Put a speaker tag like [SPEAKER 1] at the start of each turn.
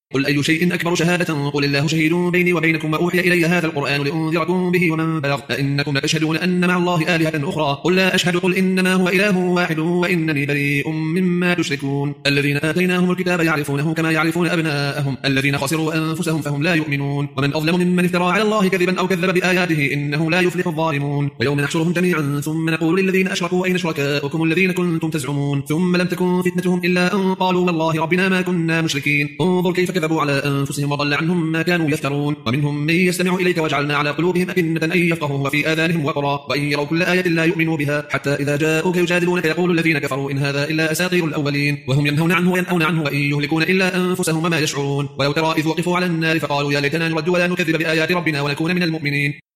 [SPEAKER 1] قل أي شيء أكبر شهادة قل الله شهيد بيني وبينكم وأوحي إلي هذا القرآن لأنذركم به ومن بلغ أئنكم لتشهدون أن مع الله آلهة أخرى قل لا أشهد قل إنما هو إله واحد وإنني بريء مما تشركون الذين آتيناهم الكتاب يعرفونه كما يعرفون أبناءهم الذين خسروا أنفسهم فهم لا يؤمنون ومن أظلم ممن افترى على الله كذبا أو كذب بآياته إنه لا يفلح الظالمون ويوم نحشرهم جميعا ثم نقول للذين أشركوا أين شركاؤكم الذين كنتم تزعمون ثم لم تكن فتنتهم إلا أن قالوا والله ربنا ما كنا مشركين انظر كيف كذبوا على أنفسهم وضل عنهم ما كانوا يفترون ومنهم من يستمع إليك وجعلنا على قلوبهم أكنة أن يفقهوه وفي آذانهم وقرا وإن يروا كل آية لا يؤمنوا بها حتى إذا جاءوك يجادلونك يقول الذين كفروا إن هذا إلا أساطير الأولين وهم ينهون عنه وينأون عنه وإن يهلكون إلا أنفسهم وما يشعرون ولو ترى إذ وقفوا على النار فقالوا يا ليتنا نرد ولا نكذب بآيات ربنا ونكون من المؤمنين